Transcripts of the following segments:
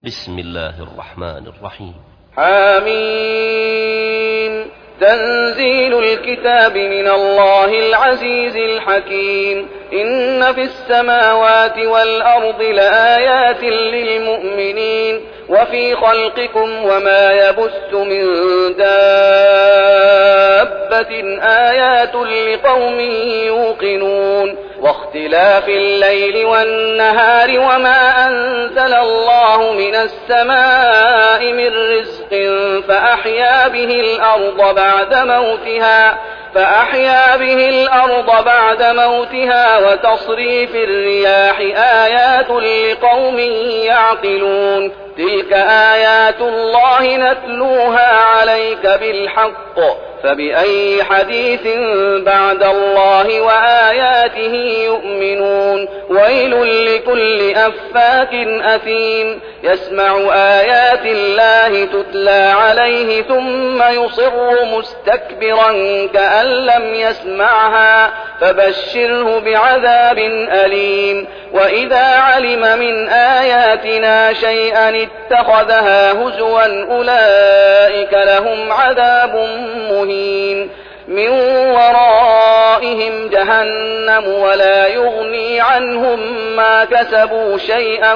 بسم الله الرحمن الرحيم. حميم. تنزيل الكتاب من الله العزيز الحكيم. إن في السماوات والأرض لآيات للمؤمنين وفي خلقكم وما يبث من دابة آيات لقوم يوقنون واختلاف الليل والنهار وما أنزل الله من السماء من رزق فأحيا به الأرض بعد موتها وتصريف الرياح آيات لقوم يعقلون. تلك آيات الله نتلوها عليك بالحق فبأي حديث بعد الله وآياته يؤمنون. ويل لكل أفاك أثيم يسمع آيات الله تتلى عليه ثم يصر مستكبرا كأن لم يسمعها فبشره بعذاب أليم. وإذا علم من آياتنا شيئا اتخذها هزوا أولئك لهم عذاب مهين. من ورائهم جهنم ولا يغني عنهم ما كسبوا شيئا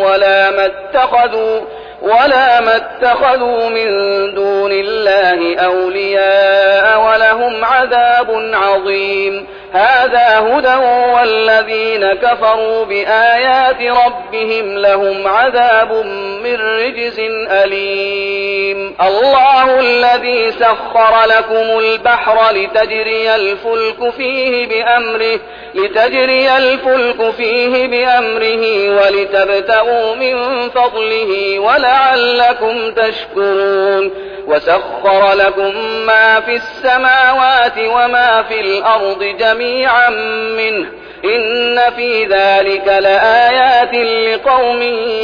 ولا ما اتخذوا من دون الله أولياء ولهم عذاب عظيم. هذا هدى والذين كفروا بآيات ربهم لهم عذاب من رجز أليم. الله الذي سخر لكم البحر لتجري الفلك فيه بأمره ولتبتغوا من فضله ولعلكم تشكرون. وسخر لكم ما في السماوات وما في الأرض جميعا منه إن في ذلك لآيات لقوم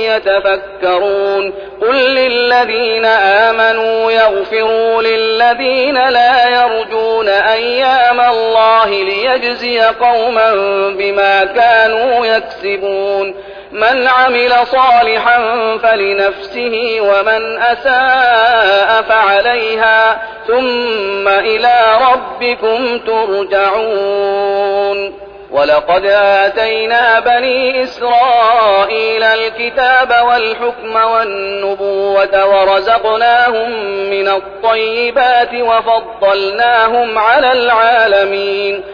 يتفكرون. قل للذين آمنوا يغفروا للذين لا يرجون أيام الله ليجزي قوما بما كانوا يكسبون. من عمل صالحا فلنفسه ومن أساء فعليها ثم إلى ربكم ترجعون. ولقد آتينا بني إسرائيل الكتاب والحكم والنبوة ورزقناهم من الطيبات وفضلناهم على العالمين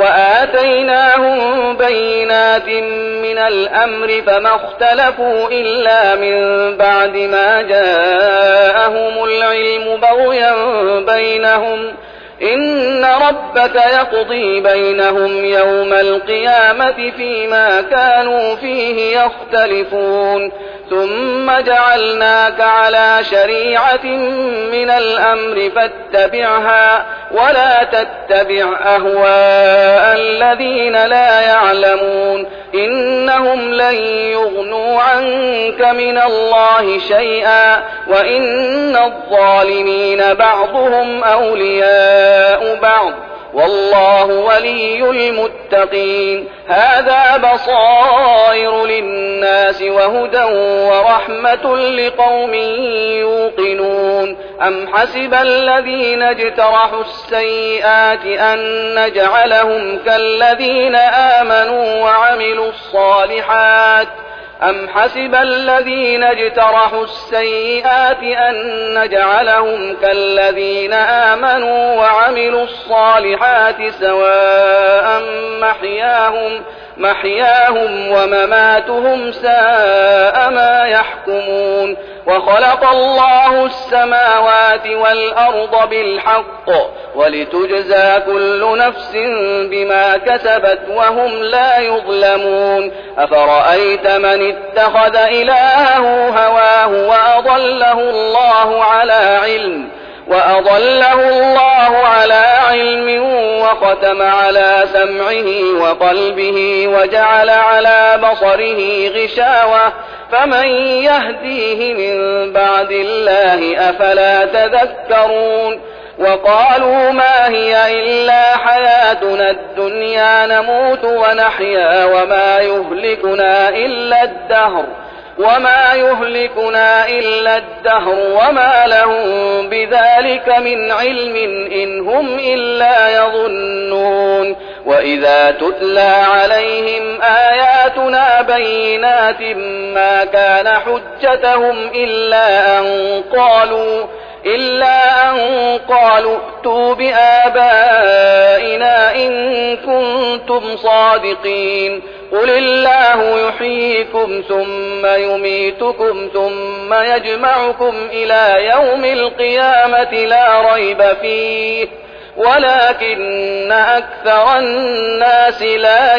وآتيناهم بينات من الأمر فما اختلفوا إلا من بعد ما جاءهم العلم بغيا بينهم. إن ربك يقضي بينهم يوم القيامة فيما كانوا فيه يختلفون. ثم جعلناك على شريعة من الأمر فاتبعها ولا تتبع أهواء الذين لا يعلمون. إنهم لن يغنوا عنك من الله شيئا وإن الظالمين بعضهم أولياء بعض والله ولي المتقين. هذا بصائر للناس وهدى ورحمة لقوم يوقنون. أم حسب الذين اجترحوا السيئات أن نجعلهم كالذين آمنوا وعملوا الصالحات سواء محياهم ومماتهم ساء ما يحكمون. وخلق الله السماوات والأرض بالحق ولتجزى كل نفس بما كسبت وهم لا يظلمون. أفرأيت من اتخذ إلهه هواه وأضله الله على علم وختم على سمعه وقلبه وجعل على بصره غشاوة فمن يهديه من بعد الله أفلا تذكرون. وقالوا ما هي إلا حياتنا الدنيا نموت ونحيا وما يهلكنا إلا الدهر وما يهلكنا إلا الدهر وما لهم بذلك من علم إن هم إلا يظنون وإذا تتلى عليهم آياتنا بينات ما كان حجتهم إلا أن قالوا ائتوا بآبائنا إن كنتم صادقين قل الله يحييكم ثم يميتكم ثم يجمعكم إلى يوم القيامة لا ريب فيه ولكن أكثر الناس لا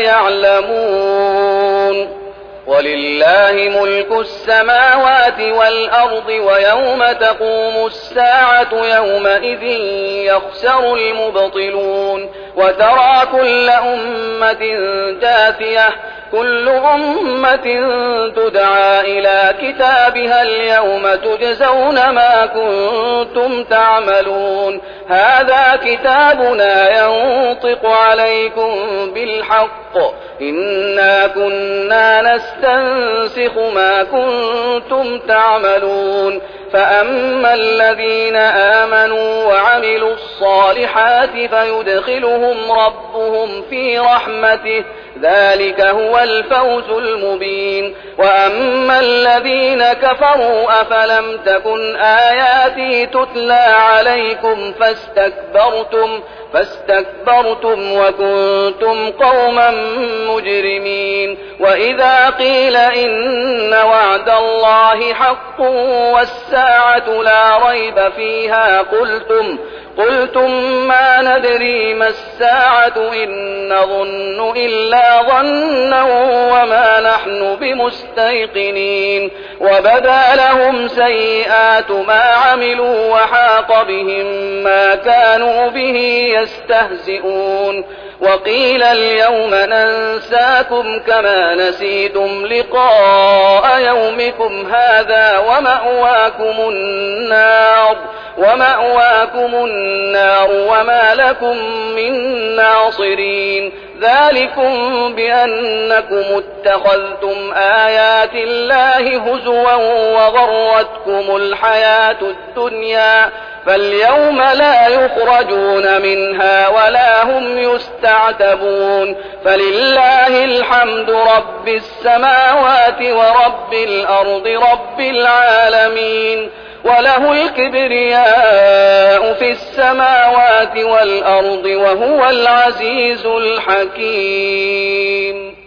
يعلمون ولله ملك السماوات والأرض ويوم تقوم الساعة يومئذ يخسر المبطلون وترى كل أمة جاثية كل أمة تدعى إلى كتابها اليوم تجزون ما كنتم تعملون هذا كتابنا ينطق عليكم بالحق إنا كنا نستنسخ ما كنتم تعملون فأما الذين آمنوا وعملوا الصالحات فيدخلهم ربهم في رحمته ذلك هو الفوز المبين وأما الذين كفروا أفلم تكن آياتي تتلى عليكم فاستكبرتم وكنتم قوما مجرمين وإذا قيل إن وعد الله حق والساعة لا ريب فيها قلتم ما ندري ما الساعة إن نظن إلا ظنا وما نحن بمستيقنين وبدا لهم سيئات ما عملوا وحاق بهم ما كانوا به يستهزئون وقيل اليوم ننساكم كما نسيتم لقاء يومكم هذا ومأواكم النار وما لكم من ناصرين ذلكم بأنكم اتخذتم آيات الله هزوا وغرتكم الحياة الدنيا فاليوم لا يخرجون منها ولا هم يستعتبون فلله الحمد رب السماوات ورب الأرض رب العالمين وله الكبرياء في السماوات والأرض وهو العزيز الحكيم